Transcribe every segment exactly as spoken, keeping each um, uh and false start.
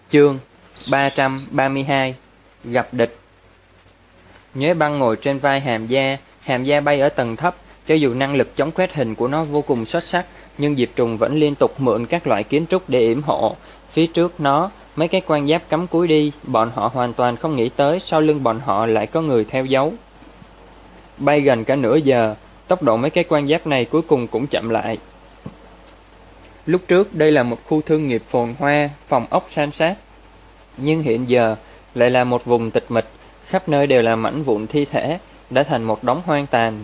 Chương ba trăm ba mươi hai. Gặp địch. Nhuế Băng ngồi trên vai Hàm Gia. Hàm Gia bay ở tầng thấp, cho dù năng lực chống quét hình của nó vô cùng xuất sắc, nhưng Diệp Trùng vẫn liên tục mượn các loại kiến trúc để yểm hộ. Phía trước nó, mấy cái quan giáp cắm cúi đi, bọn họ hoàn toàn không nghĩ tới sau lưng bọn họ lại có người theo dấu. Bay gần cả nửa giờ, tốc độ mấy cái quan giáp này cuối cùng cũng chậm lại. Lúc trước đây là một khu thương nghiệp phồn hoa, phòng ốc san sát, nhưng hiện giờ lại là một vùng tịch mịch, khắp nơi đều là mảnh vụn thi thể, đã thành một đống hoang tàn.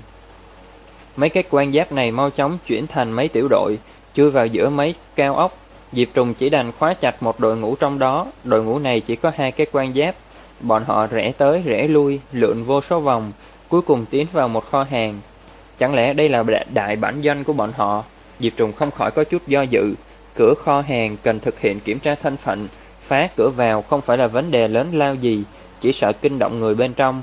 Mấy cái quan giáp này mau chóng chuyển thành mấy tiểu đội, chui vào giữa mấy cao ốc. Diệp Trùng chỉ đành khóa chặt một đội ngũ trong đó. Đội ngũ này chỉ có hai cái quan giáp. Bọn họ rẽ tới rẽ lui, lượn vô số vòng, cuối cùng tiến vào một kho hàng. Chẳng lẽ đây là đại bản doanh của bọn họ? Diệp Trùng không khỏi có chút do dự. Cửa kho hàng cần thực hiện kiểm tra thân phận, phá cửa vào không phải là vấn đề lớn lao gì, chỉ sợ kinh động người bên trong.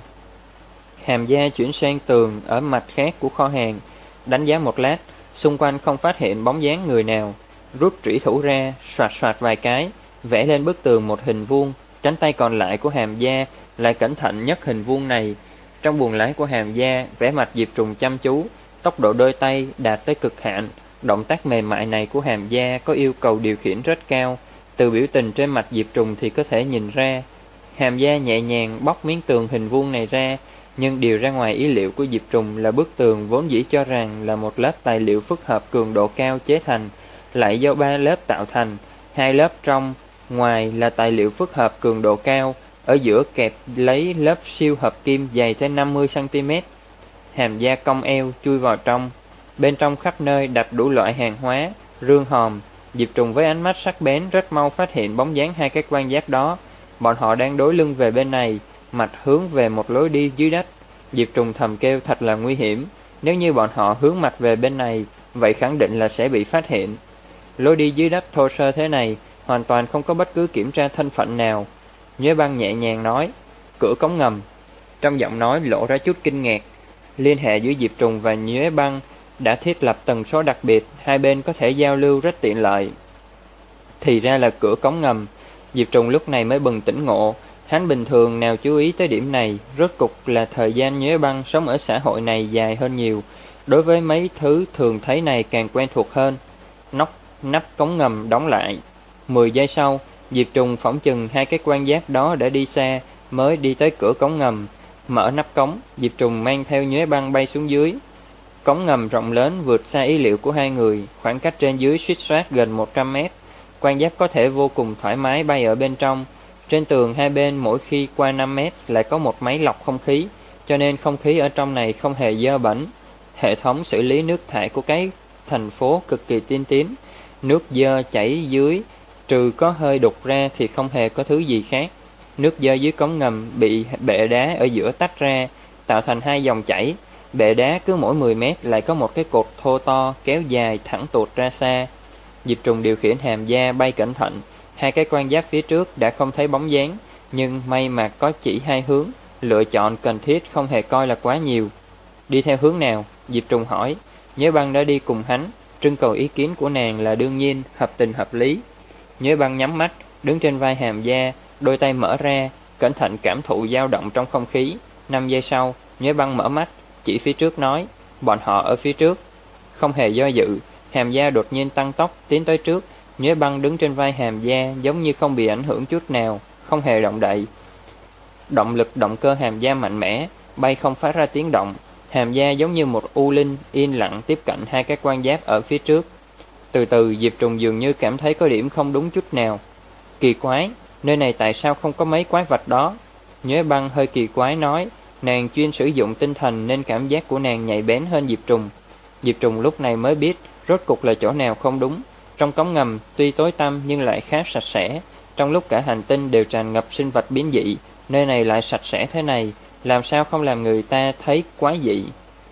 Hàm Gia chuyển sang tường ở mặt khác của kho hàng, đánh giá một lát, xung quanh không phát hiện bóng dáng người nào, rút trủy thủ ra, soạt soạt vài cái, vẽ lên bức tường một hình vuông. Cánh tay còn lại của Hàm Gia lại cẩn thận nhất hình vuông này. Trong buồng lái của Hàm Gia, vẻ mặt Diệp Trùng chăm chú, tốc độ đôi tay đạt tới cực hạn. Động tác mềm mại này của Hàm Gia có yêu cầu điều khiển rất cao, từ biểu tình trên mặt Diệp Trùng thì có thể nhìn ra. Hàm Gia nhẹ nhàng bóc miếng tường hình vuông này ra, nhưng điều ra ngoài ý liệu của Diệp Trùng là bức tường vốn dĩ cho rằng là một lớp tài liệu phức hợp cường độ cao chế thành, lại do ba lớp tạo thành, hai lớp trong, ngoài là tài liệu phức hợp cường độ cao, ở giữa kẹp lấy lớp siêu hợp kim dày tới năm mươi xăng ti mét. Hàm Gia cong eo chui vào trong, bên trong khắp nơi đặt đủ loại hàng hóa, rương hòm. Diệp Trùng với ánh mắt sắc bén rất mau phát hiện bóng dáng hai cái quan giáp đó. Bọn họ đang đối lưng về bên này, mặt hướng về một lối đi dưới đất. Diệp Trùng thầm kêu thật là nguy hiểm, nếu như bọn họ hướng mặt về bên này, vậy khẳng định là sẽ bị phát hiện. Lối đi dưới đất thô sơ thế này, hoàn toàn không có bất cứ kiểm tra thân phận nào. Nhuế Băng nhẹ nhàng nói, cửa cống ngầm. Trong giọng nói lộ ra chút kinh ngạc. Liên hệ giữa Diệp Trùng và Nhuế Băng đã thiết lập tần số đặc biệt, hai bên có thể giao lưu rất tiện lợi. Thì ra là cửa cống ngầm. Diệp Trùng lúc này mới bừng tỉnh ngộ. Hắn bình thường nào chú ý tới điểm này, rốt cục là thời gian Nhuế Băng sống ở xã hội này dài hơn nhiều, đối với mấy thứ thường thấy này càng quen thuộc hơn. Nóc nắp cống ngầm đóng lại. Mười giây sau, Diệp Trùng phỏng chừng hai cái quan giáp đó đã đi xa, mới đi tới cửa cống ngầm. Mở nắp cống, Diệp Trùng mang theo Nhuế Băng bay xuống dưới. Cống ngầm rộng lớn vượt xa ý liệu của hai người, khoảng cách trên dưới suýt soát gần một trăm mét. Quan giáp có thể vô cùng thoải mái bay ở bên trong. Trên tường hai bên mỗi khi qua năm mét lại có một máy lọc không khí, cho nên không khí ở trong này không hề dơ bẩn. Hệ thống xử lý nước thải của cái thành phố cực kỳ tiên tiến. Nước dơ chảy dưới, trừ có hơi đục ra thì không hề có thứ gì khác. Nước dơ dưới cống ngầm bị bệ đá ở giữa tách ra, tạo thành hai dòng chảy. Bệ đá cứ mỗi mười mét lại có một cái cột thô to kéo dài thẳng tuột ra xa. Diệp Trùng điều khiển Hàm Gia bay cẩn thận. Hai cái quan giáp phía trước đã không thấy bóng dáng, nhưng may mà có chỉ hai hướng, lựa chọn cần thiết không hề coi là quá nhiều. Đi theo hướng nào? Diệp Trùng hỏi. Nhuế Băng đã đi cùng hắn, trưng cầu ý kiến của nàng là đương nhiên, hợp tình hợp lý. Nhuế Băng nhắm mắt, đứng trên vai Hàm Gia, đôi tay mở ra, cẩn thận cảm thụ dao động trong không khí. Năm giây sau, Nhuế Băng mở mắt, chỉ phía trước nói, bọn họ ở phía trước. Không hề do dự, Hàm Gia đột nhiên tăng tốc tiến tới trước. Nhuế Băng đứng trên vai Hàm Gia giống như không bị ảnh hưởng chút nào, không hề động đậy. Động lực động cơ Hàm Gia mạnh mẽ, bay không phát ra tiếng động. Hàm Gia giống như một u linh yên lặng tiếp cận hai cái quan giáp ở phía trước. Từ từ Diệp Trùng dường như cảm thấy có điểm không đúng chút nào. Kỳ quái, nơi này tại sao không có mấy quái vật đó? Nhuế Băng hơi kỳ quái nói, nàng chuyên sử dụng tinh thần nên cảm giác của nàng nhạy bén hơn Diệp Trùng. Diệp Trùng lúc này mới biết rốt cục là chỗ nào không đúng. Trong cống ngầm tuy tối tăm nhưng lại khá sạch sẽ. Trong lúc cả hành tinh đều tràn ngập sinh vật biến dị, nơi này lại sạch sẽ thế này, làm sao không làm người ta thấy quái dị.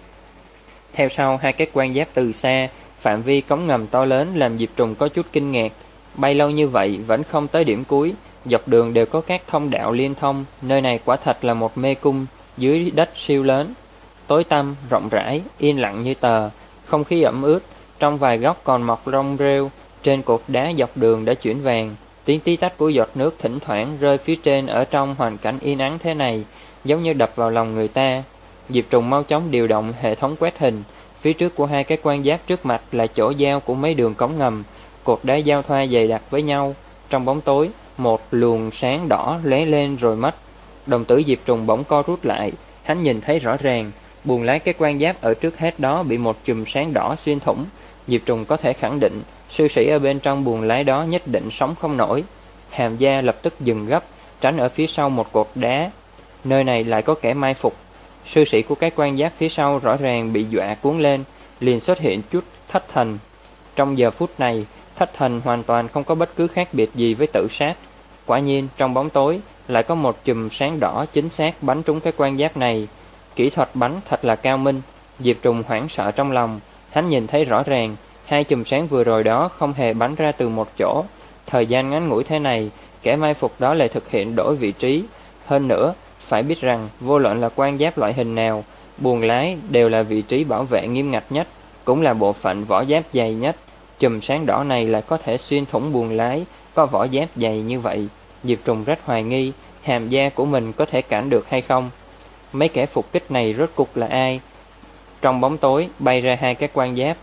Theo sau hai cái quan giáp từ xa, phạm vi cống ngầm to lớn làm Diệp Trùng có chút kinh ngạc. Bay lâu như vậy vẫn không tới điểm cuối, dọc đường đều có các thông đạo liên thông. Nơi này quả thật là một mê cung dưới đất siêu lớn. Tối tăm, rộng rãi, yên lặng như tờ, không khí ẩm ướt. Trong vài góc còn mọc rong rêu, trên cột đá dọc đường đã chuyển vàng. Tiếng tí tách của giọt nước thỉnh thoảng rơi phía trên ở trong hoàn cảnh yên ắng thế này, giống như đập vào lòng người ta. Diệp Trùng mau chóng điều động hệ thống quét hình. Phía trước của hai cái quan giáp trước mặt là chỗ giao của mấy đường cống ngầm, cột đá giao thoa dày đặc với nhau. Trong bóng tối, một luồng sáng đỏ lóe lên rồi mất. Đồng tử Diệp Trùng bỗng co rút lại, hắn nhìn thấy rõ ràng, buồng lái cái quan giáp ở trước hết đó bị một chùm sáng đỏ xuyên thủng. Diệp Trùng có thể khẳng định, sư sĩ ở bên trong buồng lái đó nhất định sống không nổi. Hàm Gia lập tức dừng gấp, tránh ở phía sau một cột đá. Nơi này lại có kẻ mai phục. Sư sĩ của cái quan giáp phía sau rõ ràng bị dọa cuốn lên, liền xuất hiện chút thất thần. Trong giờ phút này, thất thần hoàn toàn không có bất cứ khác biệt gì với tự sát. Quả nhiên, trong bóng tối, lại có một chùm sáng đỏ chính xác bắn trúng cái quan giáp này. Kỹ thuật bắn thật là cao minh. Diệp Trùng hoảng sợ trong lòng. Hắn nhìn thấy rõ ràng, hai chùm sáng vừa rồi đó không hề bắn ra từ một chỗ. Thời gian ngắn ngủi thế này, kẻ mai phục đó lại thực hiện đổi vị trí. Hơn nữa, phải biết rằng, vô luận là quan giáp loại hình nào, buồng lái đều là vị trí bảo vệ nghiêm ngặt nhất, cũng là bộ phận vỏ giáp dày nhất. Chùm sáng đỏ này lại có thể xuyên thủng buồng lái, có vỏ giáp dày như vậy. Diệp Trùng rất hoài nghi, Hàm Gia của mình có thể cản được hay không? Mấy kẻ phục kích này rốt cục là ai? Trong bóng tối, bay ra hai cái quan giáp.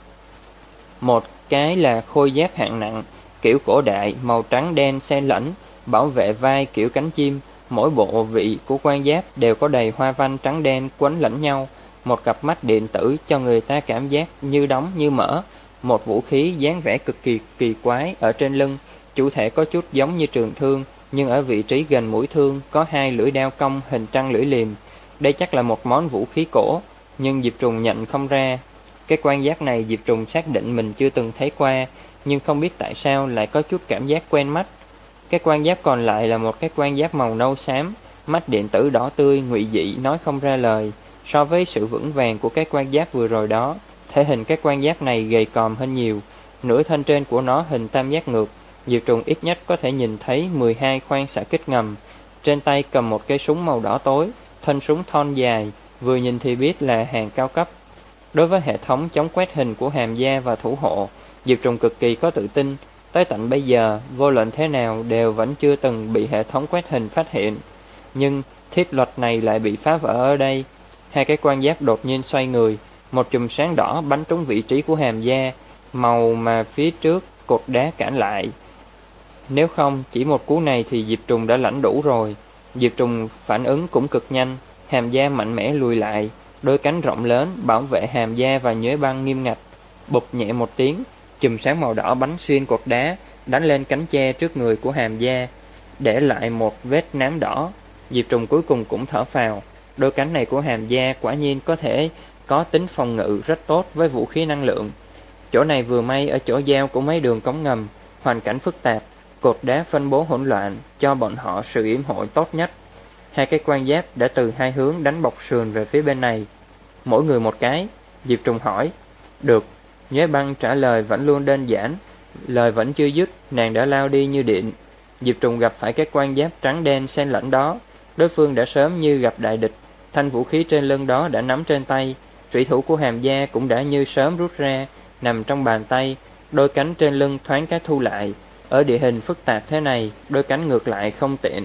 Một cái là khôi giáp hạng nặng, kiểu cổ đại, màu trắng đen xen lẫn, bảo vệ vai kiểu cánh chim. Mỗi bộ vị của quan giáp đều có đầy hoa văn trắng đen quấn lẫn nhau. Một cặp mắt điện tử cho người ta cảm giác như đóng như mở. Một vũ khí dáng vẻ cực kỳ kỳ quái ở trên lưng, chủ thể có chút giống như trường thương, nhưng ở vị trí gần mũi thương có hai lưỡi đao cong hình trăng lưỡi liềm. Đây chắc là một món vũ khí cổ, nhưng Diệp Trùng nhận không ra. Cái quan giáp này Diệp Trùng xác định mình chưa từng thấy qua, nhưng không biết tại sao lại có chút cảm giác quen mắt. Cái quan giáp còn lại là một cái quan giáp màu nâu xám, mắt điện tử đỏ tươi, ngụy dị nói không ra lời. So với sự vững vàng của cái quan giáp vừa rồi đó, thể hình cái quan giáp này gầy còm hơn nhiều. Nửa thân trên của nó hình tam giác ngược. Diệp Trùng ít nhất có thể nhìn thấy mười hai khoang xạ kích ngầm. Trên tay cầm một cây súng màu đỏ tối, thân súng thon dài, vừa nhìn thì biết là hàng cao cấp. Đối với hệ thống chống quét hình của Hàm Gia và thủ hộ, Diệp Trùng cực kỳ có tự tin. Tới tận bây giờ, vô luận thế nào đều vẫn chưa từng bị hệ thống quét hình phát hiện. Nhưng thiết luật này lại bị phá vỡ ở đây. Hai cái quan giáp đột nhiên xoay người, một chùm sáng đỏ bắn trúng vị trí của Hàm Gia, màu mà phía trước cột đá cản lại. Nếu không, chỉ một cú này thì Diệp Trùng đã lãnh đủ rồi. Diệp Trùng phản ứng cũng cực nhanh, Hàm Gia mạnh mẽ lùi lại, đôi cánh rộng lớn bảo vệ Hàm Gia và Nhuế Băng nghiêm ngặt. Bụp nhẹ một tiếng, chùm sáng màu đỏ bắn xuyên cột đá, đánh lên cánh tre trước người của Hàm Gia, để lại một vết nám đỏ. Diệp Trùng cuối cùng cũng thở phào. Đôi cánh này của Hàm Gia quả nhiên có thể có tính phòng ngự rất tốt với vũ khí năng lượng. Chỗ này vừa may ở chỗ giao của mấy đường cống ngầm, hoàn cảnh phức tạp, cột đá phân bố hỗn loạn cho bọn họ sự yểm hộ tốt nhất. Hai cái quan giáp đã từ hai hướng đánh bọc sườn về phía bên này. Mỗi người một cái. Diệp Trùng hỏi. Được. Nhuế Băng trả lời vẫn luôn đơn giản. Lời vẫn chưa dứt, nàng đã lao đi như điện. Diệp Trùng gặp phải cái quan giáp trắng đen xen lẫn đó. Đối phương đã sớm như gặp đại địch. Thanh vũ khí trên lưng đó đã nắm trên tay. Trủy thủ của Hàm Gia cũng đã như sớm rút ra, nằm trong bàn tay. Đôi cánh trên lưng thoáng cái thu lại. Ở địa hình phức tạp thế này, đôi cánh ngược lại không tiện.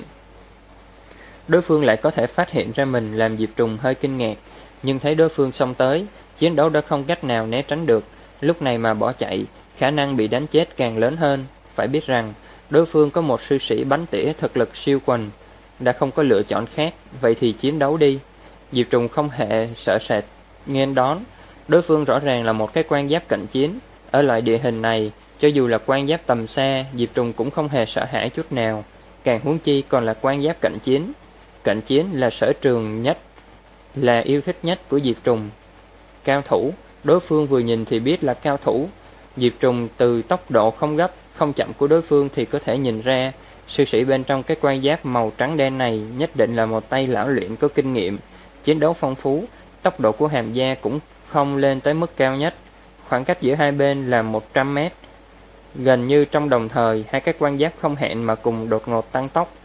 Đối phương lại có thể phát hiện ra mình, làm Diệp Trùng hơi kinh ngạc. Nhưng thấy đối phương xông tới, chiến đấu đã không cách nào né tránh được. Lúc này mà bỏ chạy, khả năng bị đánh chết càng lớn hơn. Phải biết rằng, đối phương có một sư sĩ bắn tỉa thực lực siêu quần. Đã không có lựa chọn khác, vậy thì chiến đấu đi. Diệp Trùng không hề sợ sệt nghênh đón. Đối phương rõ ràng là một cái quan giáp cận chiến. Ở loại địa hình này, cho dù là quan giáp tầm xa, Diệp Trùng cũng không hề sợ hãi chút nào. Càng huống chi còn là quan giáp cận chiến. Cận chiến là sở trường nhất, là yêu thích nhất của Diệp Trùng. Cao thủ, đối phương vừa nhìn thì biết là cao thủ. Diệp Trùng từ tốc độ không gấp, không chậm của đối phương thì có thể nhìn ra, sư sĩ bên trong cái quan giáp màu trắng đen này nhất định là một tay lão luyện có kinh nghiệm, chiến đấu phong phú. Tốc độ của Hàm Gia cũng không lên tới mức cao nhất. Khoảng cách giữa hai bên là một trăm mét. Gần như trong đồng thời, hai cái quan giáp không hẹn mà cùng đột ngột tăng tốc.